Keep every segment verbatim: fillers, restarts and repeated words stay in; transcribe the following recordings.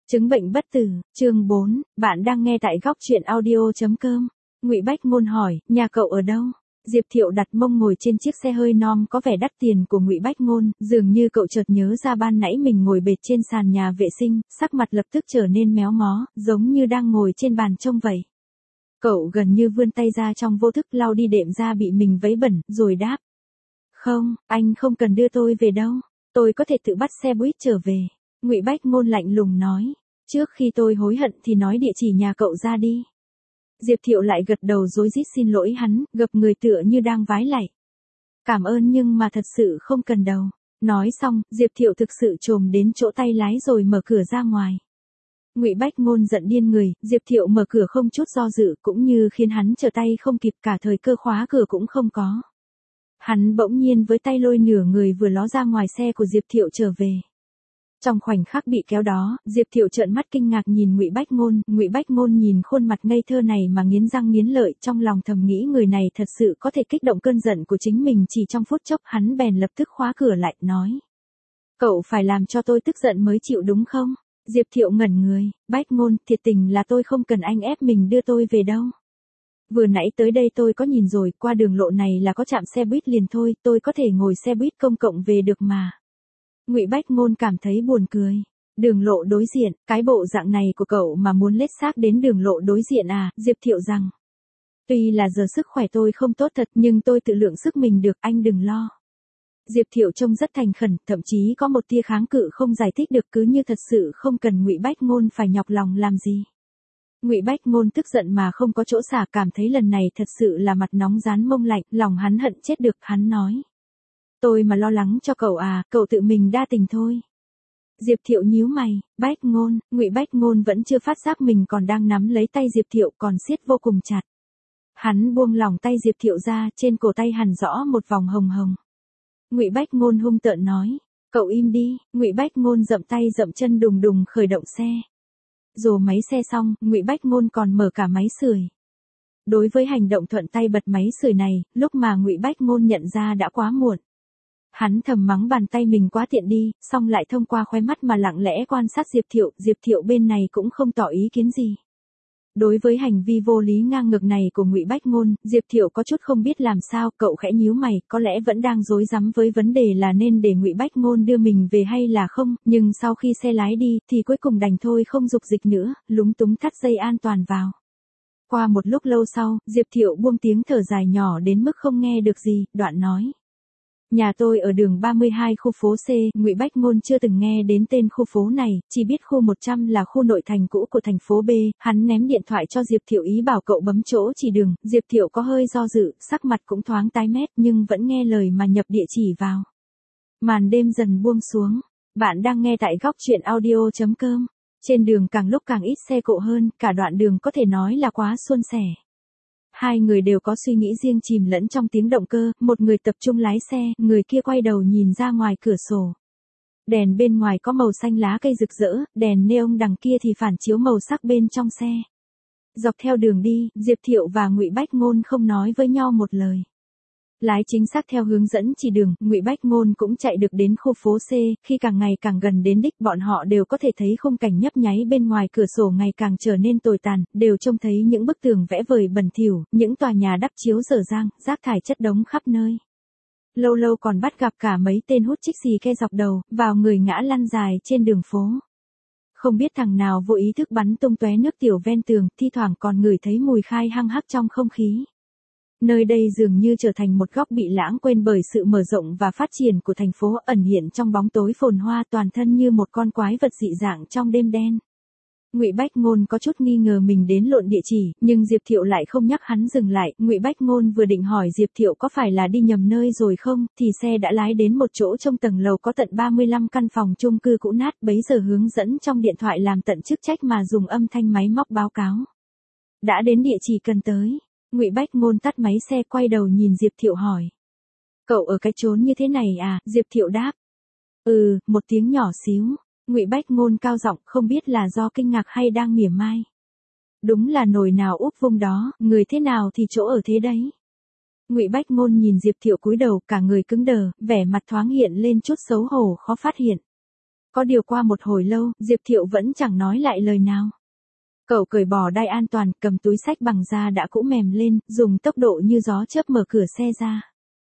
Chứng bệnh bất tử, chương bốn, bạn đang nghe tại góc truyện audio chấm com. Ngụy Bách Ngôn hỏi, nhà cậu ở đâu? Diệp Thiệu đặt mông ngồi trên chiếc xe hơi nom có vẻ đắt tiền của Ngụy Bách Ngôn, dường như cậu chợt nhớ ra ban nãy mình ngồi bệt trên sàn nhà vệ sinh, sắc mặt lập tức trở nên méo mó, giống như đang ngồi trên bàn trông vậy. Cậu gần như vươn tay ra trong vô thức lau đi đệm da bị mình vấy bẩn, rồi đáp. Không, anh không cần đưa tôi về đâu, tôi có thể tự bắt xe buýt trở về. Ngụy Bách Ngôn lạnh lùng nói, trước khi tôi hối hận thì nói địa chỉ nhà cậu ra đi. Diệp Thiệu lại gật đầu rối rít xin lỗi hắn, gập người tựa như đang vái lạy. Cảm ơn nhưng mà thật sự không cần đâu. Nói xong, Diệp Thiệu thực sự trồm đến chỗ tay lái rồi mở cửa ra ngoài. Ngụy Bách Ngôn giận điên người, Diệp Thiệu mở cửa không chút do dự cũng như khiến hắn trở tay không kịp, cả thời cơ khóa cửa cũng không có. Hắn bỗng nhiên với tay lôi nửa người vừa ló ra ngoài xe của Diệp Thiệu trở về. Trong khoảnh khắc bị kéo đó, Diệp Thiệu trợn mắt kinh ngạc nhìn Ngụy Bách Ngôn, Ngụy Bách Ngôn nhìn khuôn mặt ngây thơ này mà nghiến răng nghiến lợi, trong lòng thầm nghĩ người này thật sự có thể kích động cơn giận của chính mình chỉ trong phút chốc. Hắn bèn lập tức khóa cửa lại, nói. Cậu phải làm cho tôi tức giận mới chịu đúng không? Diệp Thiệu ngẩn người, Bách Ngôn, thiệt tình là tôi không cần anh ép mình đưa tôi về đâu. Vừa nãy tới đây tôi có nhìn rồi, qua đường lộ này là có trạm xe buýt liền thôi, tôi có thể ngồi xe buýt công cộng về được mà. Ngụy Bách Ngôn cảm thấy buồn cười. Đường lộ đối diện, cái bộ dạng này của cậu mà muốn lết xác đến đường lộ đối diện à? Diệp Thiệu rằng. Tuy là giờ sức khỏe tôi không tốt thật nhưng tôi tự lượng sức mình được, anh đừng lo. Diệp Thiệu trông rất thành khẩn, thậm chí có một tia kháng cự không giải thích được, cứ như thật sự không cần Ngụy Bách Ngôn phải nhọc lòng làm gì. Ngụy Bách Ngôn tức giận mà không có chỗ xả, cảm thấy lần này thật sự là mặt nóng rán mông lạnh, lòng hắn hận chết được, hắn nói. Tôi mà lo lắng cho cậu à, cậu tự mình đa tình thôi. Diệp Thiệu nhíu mày, Bách Ngôn, Ngụy Bách Ngôn vẫn chưa phát giác mình còn đang nắm lấy tay Diệp Thiệu, còn siết vô cùng chặt. Hắn buông lỏng tay Diệp Thiệu ra, trên cổ tay hằn rõ một vòng hồng hồng. Ngụy Bách Ngôn hung tợn nói, cậu im đi. Ngụy Bách Ngôn dậm tay dậm chân đùng đùng khởi động xe. Rồ máy xe xong, Ngụy Bách Ngôn còn mở cả máy sưởi. Đối với hành động thuận tay bật máy sưởi này, lúc mà Ngụy Bách Ngôn nhận ra đã quá muộn. Hắn thầm mắng bàn tay mình quá tiện đi, xong lại thông qua khóe mắt mà lặng lẽ quan sát Diệp Thiệu, Diệp Thiệu bên này cũng không tỏ ý kiến gì. Đối với hành vi vô lý ngang ngược này của Ngụy Bách Ngôn, Diệp Thiệu có chút không biết làm sao, cậu khẽ nhíu mày, có lẽ vẫn đang rối rắm với vấn đề là nên để Ngụy Bách Ngôn đưa mình về hay là không, nhưng sau khi xe lái đi, thì cuối cùng đành thôi không dục dịch nữa, lúng túng thắt dây an toàn vào. Qua một lúc lâu sau, Diệp Thiệu buông tiếng thở dài nhỏ đến mức không nghe được gì, đoạn nói. Nhà tôi ở đường ba mươi hai khu phố C, Ngụy Bách Ngôn chưa từng nghe đến tên khu phố này, chỉ biết khu một trăm là khu nội thành cũ của thành phố B, hắn ném điện thoại cho Diệp Thiệu ý bảo cậu bấm chỗ chỉ đường, Diệp Thiệu có hơi do dự, sắc mặt cũng thoáng tái mét nhưng vẫn nghe lời mà nhập địa chỉ vào. Màn đêm dần buông xuống, bạn đang nghe tại góc truyện audio chấm com, trên đường càng lúc càng ít xe cộ hơn, cả đoạn đường có thể nói là quá suôn sẻ. Hai người đều có suy nghĩ riêng chìm lẫn trong tiếng động cơ, một người tập trung lái xe, người kia quay đầu nhìn ra ngoài cửa sổ. Đèn bên ngoài có màu xanh lá cây rực rỡ, đèn neon đằng kia thì phản chiếu màu sắc bên trong xe. Dọc theo đường đi, Diệp Thiệu và Ngụy Bách Ngôn không nói với nhau một lời. Lái chính xác theo hướng dẫn chỉ đường, Ngụy Bách Ngôn cũng chạy được đến khu phố C, khi càng ngày càng gần đến đích bọn họ đều có thể thấy khung cảnh nhấp nháy bên ngoài cửa sổ ngày càng trở nên tồi tàn, đều trông thấy những bức tường vẽ vời bẩn thỉu, những tòa nhà đắp chiếu dở dang, rác thải chất đống khắp nơi. Lâu lâu còn bắt gặp cả mấy tên hút chích xì ke dọc đầu, vào người ngã lăn dài trên đường phố. Không biết thằng nào vô ý thức bắn tung tóe nước tiểu ven tường, thi thoảng còn ngửi thấy mùi khai hăng hắc trong không khí. Nơi đây dường như trở thành một góc bị lãng quên bởi sự mở rộng và phát triển của thành phố, ẩn hiện trong bóng tối phồn hoa, toàn thân như một con quái vật dị dạng trong đêm đen. Ngụy Bách Ngôn có chút nghi ngờ mình đến lộn địa chỉ, nhưng Diệp Thiệu lại không nhắc hắn dừng lại. Ngụy Bách Ngôn vừa định hỏi Diệp Thiệu có phải là đi nhầm nơi rồi không, thì xe đã lái đến một chỗ trong tầng lầu có tận ba mươi lăm căn phòng chung cư cũ nát, bấy giờ hướng dẫn trong điện thoại làm tận chức trách mà dùng âm thanh máy móc báo cáo. Đã đến địa chỉ cần tới. Ngụy Bách Ngôn tắt máy xe quay đầu nhìn Diệp Thiệu hỏi. Cậu ở cái chốn như thế này à? Diệp Thiệu đáp. Ừ, một tiếng nhỏ xíu. Ngụy Bách Ngôn cao giọng, không biết là do kinh ngạc hay đang mỉa mai. Đúng là nồi nào úp vung đó, người thế nào thì chỗ ở thế đấy. Ngụy Bách Ngôn nhìn Diệp Thiệu cúi đầu, cả người cứng đờ, vẻ mặt thoáng hiện lên chút xấu hổ khó phát hiện. Có điều qua một hồi lâu, Diệp Thiệu vẫn chẳng nói lại lời nào. Cậu cởi bỏ đai an toàn, cầm túi xách bằng da đã cũ mềm lên, dùng tốc độ như gió chớp mở cửa xe ra.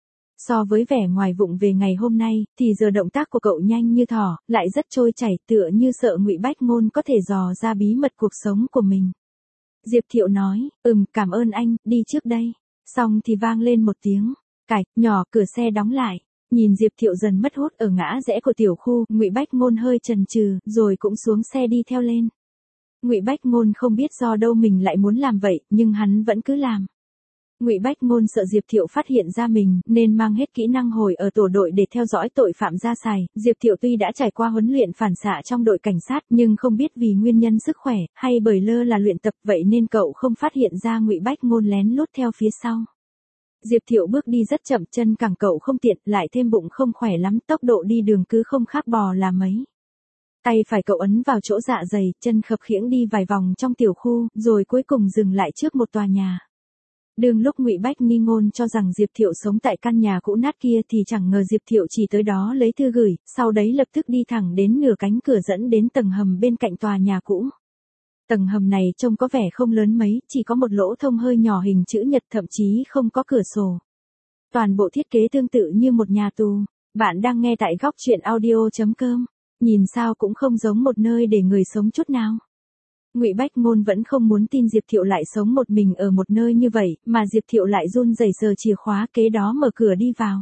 So với vẻ ngoài vụng về ngày hôm nay, thì giờ động tác của cậu nhanh như thỏ, lại rất trôi chảy, tựa như sợ Ngụy Bách Ngôn có thể dò ra bí mật cuộc sống của mình. Diệp Thiệu nói, ừm, cảm ơn anh, đi trước đây. Xong thì vang lên một tiếng cạch nhỏ, cửa xe đóng lại. Nhìn Diệp Thiệu dần mất hút ở ngã rẽ của tiểu khu, Ngụy Bách Ngôn hơi chần chừ, rồi cũng xuống xe đi theo lên. Ngụy Bách Ngôn không biết do đâu mình lại muốn làm vậy, nhưng hắn vẫn cứ làm. Ngụy Bách Ngôn sợ Diệp Thiệu phát hiện ra mình, nên mang hết kỹ năng hồi ở tổ đội để theo dõi tội phạm ra xài. Diệp Thiệu tuy đã trải qua huấn luyện phản xạ trong đội cảnh sát, nhưng không biết vì nguyên nhân sức khỏe, hay bởi lơ là luyện tập, vậy nên cậu không phát hiện ra Ngụy Bách Ngôn lén lút theo phía sau. Diệp Thiệu bước đi rất chậm, chân cẳng cậu không tiện, lại thêm bụng không khỏe lắm, tốc độ đi đường cứ không khác bò là mấy. Tay phải cậu ấn vào chỗ dạ dày, chân khập khiễng đi vài vòng trong tiểu khu, rồi cuối cùng dừng lại trước một tòa nhà. Đương lúc Ngụy Bách nghi ngôn cho rằng Diệp Thiệu sống tại căn nhà cũ nát kia thì chẳng ngờ Diệp Thiệu chỉ tới đó lấy thư gửi, sau đấy lập tức đi thẳng đến nửa cánh cửa dẫn đến tầng hầm bên cạnh tòa nhà cũ. Tầng hầm này trông có vẻ không lớn mấy, chỉ có một lỗ thông hơi nhỏ hình chữ nhật, thậm chí không có cửa sổ. Toàn bộ thiết kế tương tự như một nhà tù. Bạn đang nghe tại góc truyện audio chấm com. Nhìn sao cũng không giống một nơi để người sống chút nào. Ngụy Bách Ngôn vẫn không muốn tin Diệp Thiệu lại sống một mình ở một nơi như vậy, mà Diệp Thiệu lại run rẩy sờ chìa khóa, kế đó mở cửa đi vào.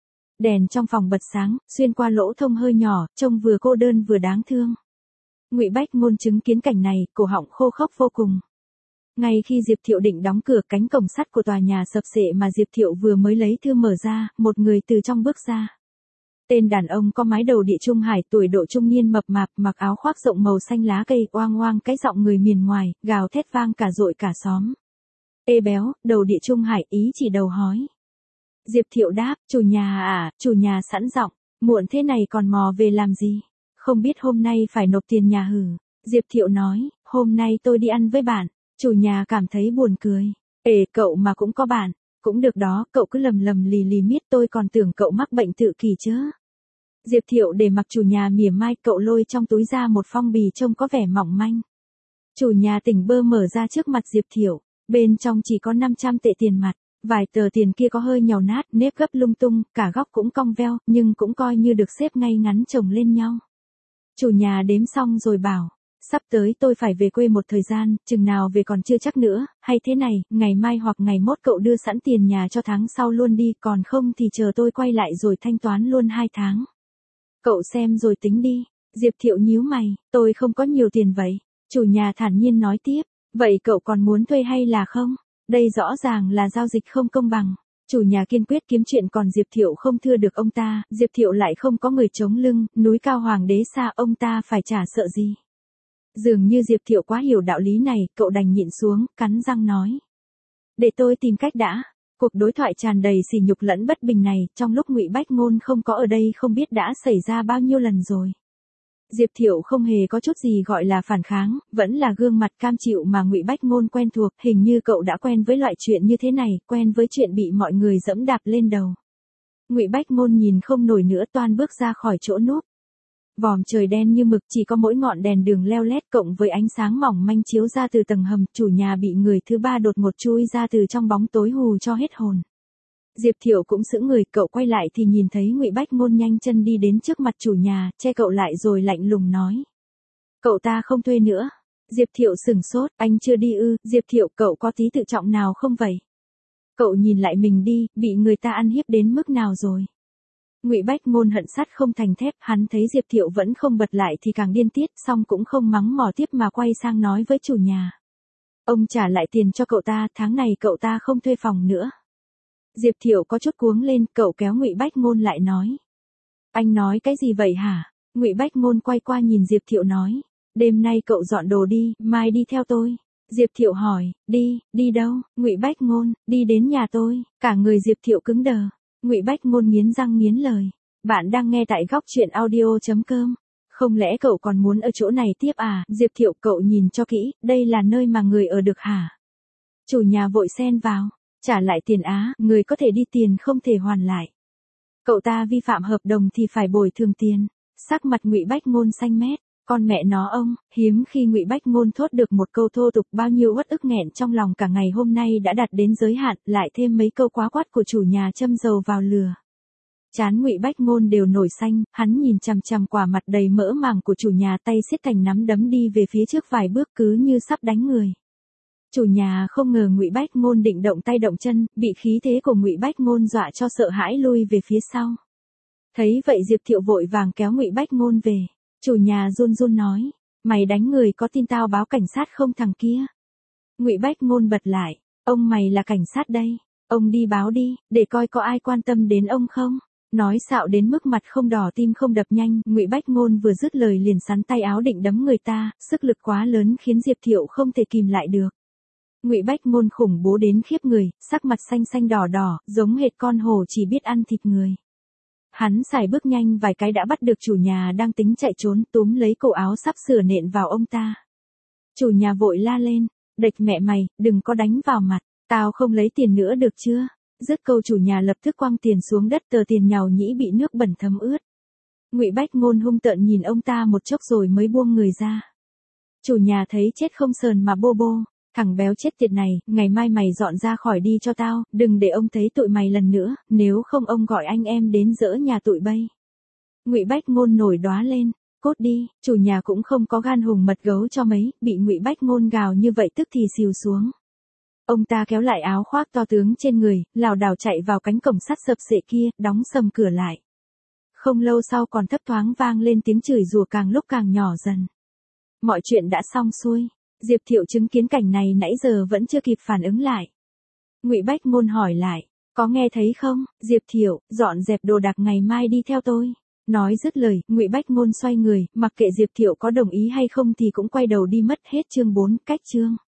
Đèn trong phòng bật sáng, xuyên qua lỗ thông hơi nhỏ, trông vừa cô đơn vừa đáng thương. Ngụy Bách Ngôn chứng kiến cảnh này, cổ họng khô khốc vô cùng. Ngay khi Diệp Thiệu định đóng cửa, cánh cổng sắt của tòa nhà sập xệ mà Diệp Thiệu vừa mới lấy thư mở ra, một người từ trong bước ra. Tên đàn ông có mái đầu địa trung hải, tuổi độ trung niên, mập mạp, mặc áo khoác rộng màu xanh lá cây, oang oang cái giọng người miền ngoài, gào thét vang cả dội cả xóm. Ê béo, đầu địa trung hải, ý chỉ đầu hói. Diệp Thiệu đáp, chủ nhà à, chủ nhà sẵn giọng, muộn thế này còn mò về làm gì? Không biết hôm nay phải nộp tiền nhà hử? Diệp Thiệu nói, hôm nay tôi đi ăn với bạn. Chủ nhà cảm thấy buồn cười. Ê, cậu mà cũng có bạn. Cũng được đó, cậu cứ lầm lầm lì lì miết, tôi còn tưởng cậu mắc bệnh tự kỷ chứ. Diệp Thiệu để mặc chủ nhà mỉa mai, cậu lôi trong túi ra một phong bì trông có vẻ mỏng manh. Chủ nhà tỉnh bơ mở ra trước mặt Diệp Thiệu, bên trong chỉ có năm trăm tệ tiền mặt, vài tờ tiền kia có hơi nhàu nát, nếp gấp lung tung, cả góc cũng cong veo, nhưng cũng coi như được xếp ngay ngắn chồng lên nhau. Chủ nhà đếm xong rồi bảo, sắp tới tôi phải về quê một thời gian, chừng nào về còn chưa chắc nữa, hay thế này, ngày mai hoặc ngày mốt cậu đưa sẵn tiền nhà cho tháng sau luôn đi, còn không thì chờ tôi quay lại rồi thanh toán luôn hai tháng. Cậu xem rồi tính đi. Diệp Thiệu nhíu mày, tôi không có nhiều tiền vậy. Chủ nhà thản nhiên nói tiếp, vậy cậu còn muốn thuê hay là không? Đây rõ ràng là giao dịch không công bằng. Chủ nhà kiên quyết kiếm chuyện, còn Diệp Thiệu không thưa được ông ta, Diệp Thiệu lại không có người chống lưng, núi cao hoàng đế xa, ông ta phải trả sợ gì. Dường như Diệp Thiệu quá hiểu đạo lý này, cậu đành nhịn xuống, cắn răng nói. Để tôi tìm cách đã. Cuộc đối thoại tràn đầy sỉ nhục lẫn bất bình này, trong lúc Ngụy Bách Ngôn không có ở đây không biết đã xảy ra bao nhiêu lần rồi. Diệp Thiệu không hề có chút gì gọi là phản kháng, vẫn là gương mặt cam chịu mà Ngụy Bách Ngôn quen thuộc, hình như cậu đã quen với loại chuyện như thế này, quen với chuyện bị mọi người giẫm đạp lên đầu. Ngụy Bách Ngôn nhìn không nổi nữa, toan bước ra khỏi chỗ núp. Vòm trời đen như mực, chỉ có mỗi ngọn đèn đường leo lét cộng với ánh sáng mỏng manh chiếu ra từ tầng hầm, chủ nhà bị người thứ ba đột ngột chui ra từ trong bóng tối hù cho hết hồn. Diệp Thiệu cũng sững người, cậu quay lại thì nhìn thấy Ngụy Bách Ngôn nhanh chân đi đến trước mặt chủ nhà, che cậu lại rồi lạnh lùng nói. Cậu ta không thuê nữa. Diệp Thiệu sửng sốt, anh chưa đi ư? Diệp Thiệu, cậu có tí tự trọng nào không vậy? Cậu nhìn lại mình đi, bị người ta ăn hiếp đến mức nào rồi? Ngụy Bách Ngôn hận sắt không thành thép, hắn thấy Diệp Thiệu vẫn không bật lại thì càng điên tiết, xong cũng không mắng mỏ tiếp mà quay sang nói với chủ nhà. Ông trả lại tiền cho cậu ta, tháng này cậu ta không thuê phòng nữa. Diệp Thiệu có chút cuống lên, cậu kéo Ngụy Bách Ngôn lại nói. Anh nói cái gì vậy hả? Ngụy Bách Ngôn quay qua nhìn Diệp Thiệu nói. Đêm nay cậu dọn đồ đi, mai đi theo tôi. Diệp Thiệu hỏi, đi, đi đâu? Ngụy Bách Ngôn, đi đến nhà tôi. Cả người Diệp Thiệu cứng đờ. Ngụy Bách Ngôn nghiến răng nghiến lời. Bạn đang nghe tại góc truyện audio chấm com. Không lẽ cậu còn muốn ở chỗ này tiếp à? Diệp Thiệu, cậu nhìn cho kỹ, đây là nơi mà người ở được hả? Chủ nhà vội xen vào. Trả lại tiền á, người có thể đi, tiền không thể hoàn lại. Cậu ta vi phạm hợp đồng thì phải bồi thường tiền. Sắc mặt Ngụy Bách Ngôn xanh mét, con mẹ nó ông, hiếm khi Ngụy Bách Ngôn thốt được một câu thô tục, bao nhiêu uất ức nghẹn trong lòng cả ngày hôm nay đã đạt đến giới hạn, lại thêm mấy câu quá quát của chủ nhà châm dầu vào lửa. Trán Ngụy Bách Ngôn đều nổi xanh, hắn nhìn chằm chằm quả mặt đầy mỡ màng của chủ nhà, tay siết thành nắm đấm đi về phía trước vài bước cứ như sắp đánh người. Chủ nhà không ngờ Ngụy Bách Ngôn định động tay động chân, bị khí thế của Ngụy Bách Ngôn dọa cho sợ hãi lui về phía sau. Thấy vậy Diệp Thiệu vội vàng kéo Ngụy Bách Ngôn về. Chủ nhà run run nói, mày đánh người có tin tao báo cảnh sát không thằng kia? Ngụy Bách Ngôn bật lại, ông mày là cảnh sát đây, ông đi báo đi, để coi có ai quan tâm đến ông không. Nói xạo đến mức mặt không đỏ tim không đập nhanh, Ngụy Bách Ngôn vừa dứt lời liền sắn tay áo định đấm người ta, sức lực quá lớn khiến Diệp Thiệu không thể kìm lại được. Ngụy Bách Ngôn khủng bố đến khiếp người, sắc mặt xanh xanh đỏ đỏ, giống hệt con hổ chỉ biết ăn thịt người. Hắn xài bước nhanh vài cái đã bắt được chủ nhà đang tính chạy trốn, túm lấy cổ áo sắp sửa nện vào ông ta. Chủ nhà vội la lên, địch mẹ mày, đừng có đánh vào mặt, tao không lấy tiền nữa được chưa? Dứt câu chủ nhà lập tức quăng tiền xuống đất, tờ tiền nhàu nhĩ bị nước bẩn thấm ướt. Ngụy Bách Ngôn hung tợn nhìn ông ta một chốc rồi mới buông người ra. Chủ nhà thấy chết không sờn mà bô bô, thằng béo chết tiệt này, ngày mai mày dọn ra khỏi đi cho tao, đừng để ông thấy tụi mày lần nữa, nếu không ông gọi anh em đến dỡ nhà tụi bay. Ngụy Bách Ngôn nổi đoá lên, cốt đi, chủ nhà cũng không có gan hùng mật gấu cho mấy, bị Ngụy Bách Ngôn gào như vậy tức thì xìu xuống. Ông ta kéo lại áo khoác to tướng trên người, lảo đảo chạy vào cánh cổng sắt sập sệ kia, đóng sầm cửa lại. Không lâu sau còn thấp thoáng vang lên tiếng chửi rủa càng lúc càng nhỏ dần. Mọi chuyện đã xong xuôi. Diệp Thiệu chứng kiến cảnh này nãy giờ vẫn chưa kịp phản ứng lại. Ngụy Bách Ngôn hỏi lại, có nghe thấy không, Diệp Thiệu, dọn dẹp đồ đạc ngày mai đi theo tôi. Nói dứt lời, Ngụy Bách Ngôn xoay người, mặc kệ Diệp Thiệu có đồng ý hay không thì cũng quay đầu đi mất. Hết chương bốn, cách chương.